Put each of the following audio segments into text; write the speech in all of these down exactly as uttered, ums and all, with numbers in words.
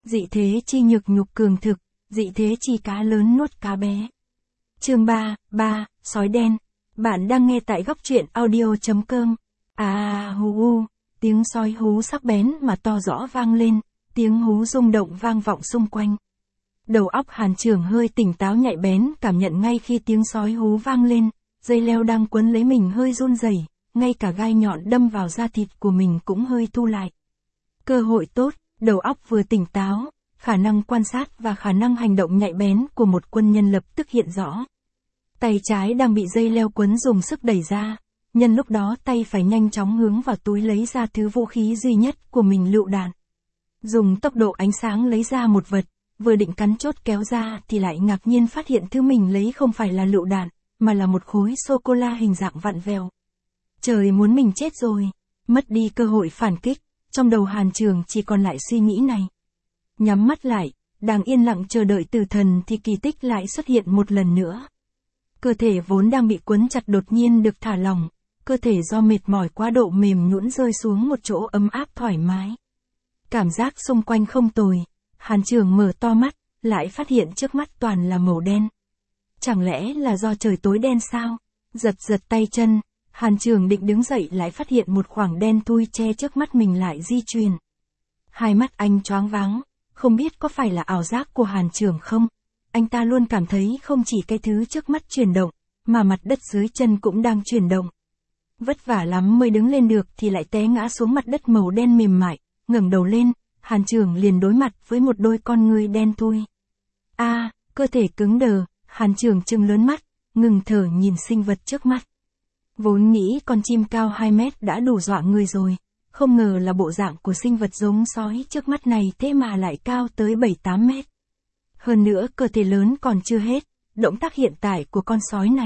dị thế chi nhược nhục cường thực, dị thế chi cá lớn nuốt cá bé. Chương ba, ba, sói đen. Bạn đang nghe tại góc truyện audio chấm com. À hú hú, tiếng sói hú sắc bén mà to rõ vang lên, tiếng hú rung động vang vọng xung quanh. Đầu óc Hàn Trường hơi tỉnh táo nhạy bén, cảm nhận ngay khi tiếng sói hú vang lên, dây leo đang quấn lấy mình hơi run rẩy, ngay cả gai nhọn đâm vào da thịt của mình cũng hơi thu lại. Cơ hội tốt, đầu óc vừa tỉnh táo, khả năng quan sát và khả năng hành động nhạy bén của một quân nhân lập tức hiện rõ. Tay trái đang bị dây leo quấn dùng sức đẩy ra, nhân lúc đó tay phải nhanh chóng hướng vào túi lấy ra thứ vũ khí duy nhất của mình, lựu đạn. Dùng tốc độ ánh sáng lấy ra một vật, vừa định cắn chốt kéo ra thì lại ngạc nhiên phát hiện thứ mình lấy không phải là lựu đạn, mà là một khối sô-cô-la hình dạng vặn vẹo. Trời, muốn mình chết rồi, mất đi cơ hội phản kích, trong đầu Hàn Trường chỉ còn lại suy nghĩ này. Nhắm mắt lại, đang yên lặng chờ đợi tử thần thì kỳ tích lại xuất hiện một lần nữa. Cơ thể vốn đang bị quấn chặt đột nhiên được thả lỏng, cơ thể do mệt mỏi quá độ mềm nhũn rơi xuống một chỗ ấm áp thoải mái. Cảm giác xung quanh không tồi, Hàn Trường mở to mắt, lại phát hiện trước mắt toàn là màu đen. Chẳng lẽ là do trời tối đen sao? Giật giật tay chân, Hàn Trường định đứng dậy lại phát hiện một khoảng đen thui che trước mắt mình lại di chuyển. Hai mắt anh choáng váng, không biết có phải là ảo giác của Hàn Trường không? Anh ta luôn cảm thấy không chỉ cái thứ trước mắt chuyển động, mà mặt đất dưới chân cũng đang chuyển động. Vất vả lắm mới đứng lên được thì lại té ngã xuống mặt đất màu đen mềm mại, ngẩng đầu lên, Hàn Trường liền đối mặt với một đôi con ngươi đen thui. A, à, cơ thể cứng đờ, Hàn Trường trừng lớn mắt, ngừng thở nhìn sinh vật trước mắt. Vốn nghĩ con chim cao hai mét đã đủ dọa người rồi, không ngờ là bộ dạng của sinh vật giống sói trước mắt này thế mà lại cao tới bảy tám mét. Hơn nữa cơ thể lớn còn chưa hết, động tác hiện tại của con sói này.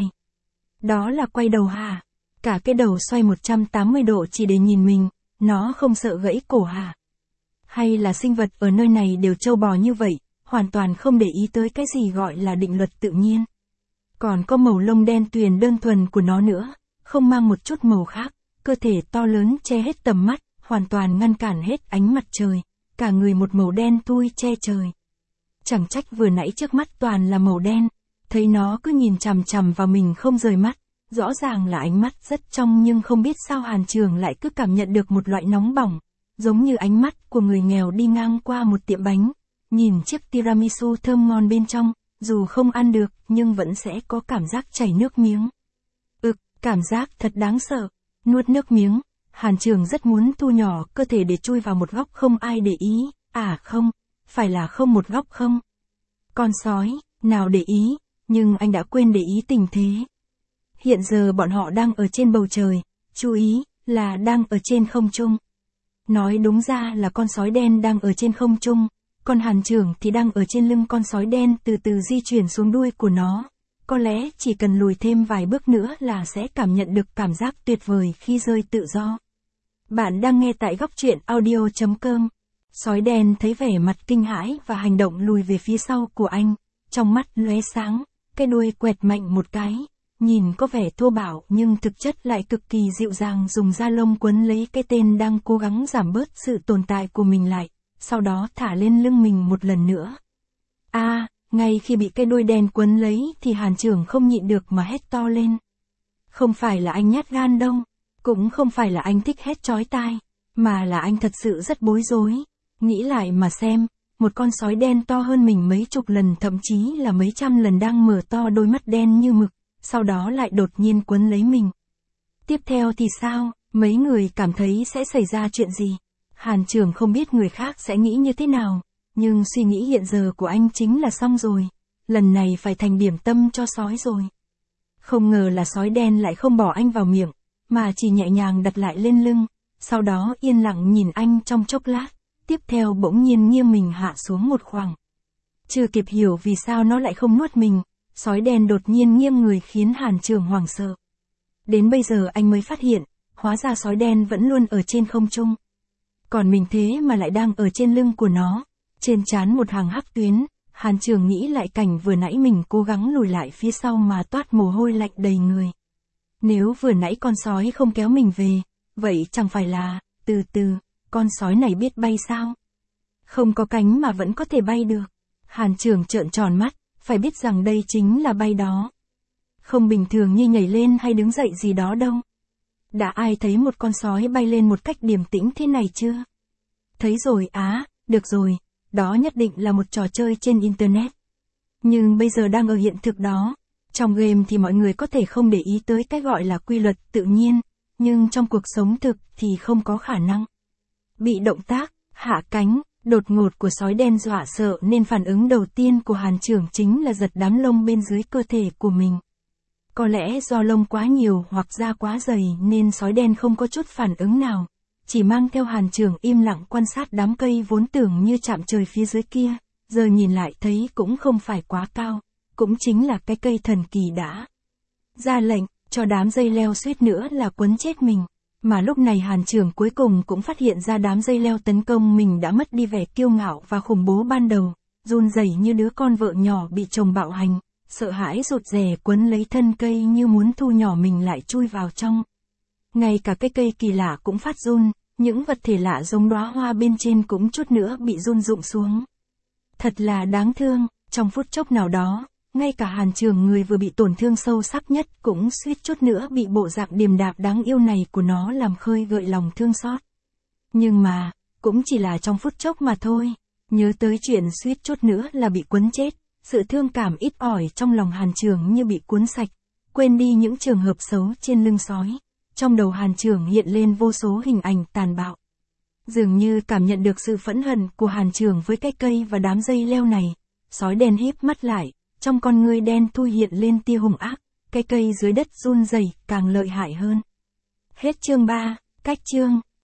Đó là quay đầu hả? Cả cái đầu xoay một trăm tám mươi độ chỉ để nhìn mình, nó không sợ gãy cổ hả? Hay là sinh vật ở nơi này đều trâu bò như vậy, hoàn toàn không để ý tới cái gì gọi là định luật tự nhiên. Còn có màu lông đen tuyền đơn thuần của nó nữa, không mang một chút màu khác, cơ thể to lớn che hết tầm mắt, hoàn toàn ngăn cản hết ánh mặt trời, cả người một màu đen thui che trời. Chẳng trách vừa nãy trước mắt toàn là màu đen, thấy nó cứ nhìn chằm chằm vào mình không rời mắt, rõ ràng là ánh mắt rất trong nhưng không biết sao Hàn Trường lại cứ cảm nhận được một loại nóng bỏng, giống như ánh mắt của người nghèo đi ngang qua một tiệm bánh, nhìn chiếc tiramisu thơm ngon bên trong, dù không ăn được nhưng vẫn sẽ có cảm giác chảy nước miếng. Ực, cảm giác thật đáng sợ, nuốt nước miếng, Hàn Trường rất muốn thu nhỏ cơ thể để chui vào một góc không ai để ý, à không, phải là không một góc không. Con sói, nào để ý, nhưng anh đã quên để ý tình thế. Hiện giờ bọn họ đang ở trên bầu trời, chú ý, là đang ở trên không trung. Nói đúng ra là con sói đen đang ở trên không trung, còn Hàn Trường thì đang ở trên lưng con sói đen từ từ di chuyển xuống đuôi của nó. Có lẽ chỉ cần lùi thêm vài bước nữa là sẽ cảm nhận được cảm giác tuyệt vời khi rơi tự do. Bạn đang nghe tại góc truyện audio chấm com. Sói đen thấy vẻ mặt kinh hãi và hành động lùi về phía sau của anh, trong mắt lóe sáng, cái đuôi quẹt mạnh một cái, nhìn có vẻ thô bạo nhưng thực chất lại cực kỳ dịu dàng, dùng da lông quấn lấy cái tên đang cố gắng giảm bớt sự tồn tại của mình lại, sau đó thả lên lưng mình một lần nữa. A, à, ngay khi bị cái đuôi đen quấn lấy thì Hàn Trường không nhịn được mà hét to lên. Không phải là anh nhát gan đâu, cũng không phải là anh thích hét chói tai, mà là anh thật sự rất bối rối. Nghĩ lại mà xem, một con sói đen to hơn mình mấy chục lần thậm chí là mấy trăm lần đang mở to đôi mắt đen như mực, sau đó lại đột nhiên quấn lấy mình. Tiếp theo thì sao, mấy người cảm thấy sẽ xảy ra chuyện gì? Hàn Trường không biết người khác sẽ nghĩ như thế nào, nhưng suy nghĩ hiện giờ của anh chính là xong rồi, lần này phải thành điểm tâm cho sói rồi. Không ngờ là sói đen lại không bỏ anh vào miệng, mà chỉ nhẹ nhàng đặt lại lên lưng, sau đó yên lặng nhìn anh trong chốc lát. Tiếp theo bỗng nhiên nghiêng mình hạ xuống một khoảng. Chưa kịp hiểu vì sao nó lại không nuốt mình, sói đen đột nhiên nghiêng người khiến Hàn Trường hoảng sợ. Đến bây giờ anh mới phát hiện, hóa ra sói đen vẫn luôn ở trên không trung. Còn mình thế mà lại đang ở trên lưng của nó, trên trán một hàng hắc tuyến, Hàn Trường nghĩ lại cảnh vừa nãy mình cố gắng lùi lại phía sau mà toát mồ hôi lạnh đầy người. Nếu vừa nãy con sói không kéo mình về, vậy chẳng phải là, từ từ, con sói này biết bay sao? Không có cánh mà vẫn có thể bay được. Hàn Trường trợn tròn mắt, phải biết rằng đây chính là bay đó. Không bình thường như nhảy lên hay đứng dậy gì đó đâu. Đã ai thấy một con sói bay lên một cách điềm tĩnh thế này chưa? Thấy rồi á, được rồi, đó nhất định là một trò chơi trên Internet. Nhưng bây giờ đang ở hiện thực đó. Trong game thì mọi người có thể không để ý tới cái gọi là quy luật tự nhiên, nhưng trong cuộc sống thực thì không có khả năng. Bị động tác, hạ cánh, đột ngột của sói đen dọa sợ nên phản ứng đầu tiên của Hàn Trường chính là giật đám lông bên dưới cơ thể của mình. Có lẽ do lông quá nhiều hoặc da quá dày nên sói đen không có chút phản ứng nào, chỉ mang theo Hàn Trường im lặng quan sát đám cây vốn tưởng như chạm trời phía dưới kia, giờ nhìn lại thấy cũng không phải quá cao, cũng chính là cái cây thần kỳ đã ra lệnh, cho đám dây leo suýt nữa là quấn chết mình. Mà lúc này Hàn Trường cuối cùng cũng phát hiện ra đám dây leo tấn công mình đã mất đi vẻ kiêu ngạo và khủng bố ban đầu, run rẩy như đứa con vợ nhỏ bị chồng bạo hành, sợ hãi rụt rè quấn lấy thân cây như muốn thu nhỏ mình lại chui vào trong. Ngay cả cái cây kỳ lạ cũng phát run, những vật thể lạ giống đóa hoa bên trên cũng chút nữa bị run rụng xuống. Thật là đáng thương, trong phút chốc nào đó, ngay cả Hàn Trường người vừa bị tổn thương sâu sắc nhất cũng suýt chút nữa bị bộ dạng điềm đạm đáng yêu này của nó làm khơi gợi lòng thương xót. Nhưng mà, cũng chỉ là trong phút chốc mà thôi, nhớ tới chuyện suýt chút nữa là bị quấn chết, sự thương cảm ít ỏi trong lòng Hàn Trường như bị cuốn sạch, quên đi những trường hợp xấu trên lưng sói. Trong đầu Hàn Trường hiện lên vô số hình ảnh tàn bạo. Dường như cảm nhận được sự phẫn hận của Hàn Trường với cái cây và đám dây leo này, sói đen híp mắt lại, trong con ngươi đen thui hiện lên tia hung ác, cái cây dưới đất run rẩy càng lợi hại hơn. Hết chương ba, cách chương.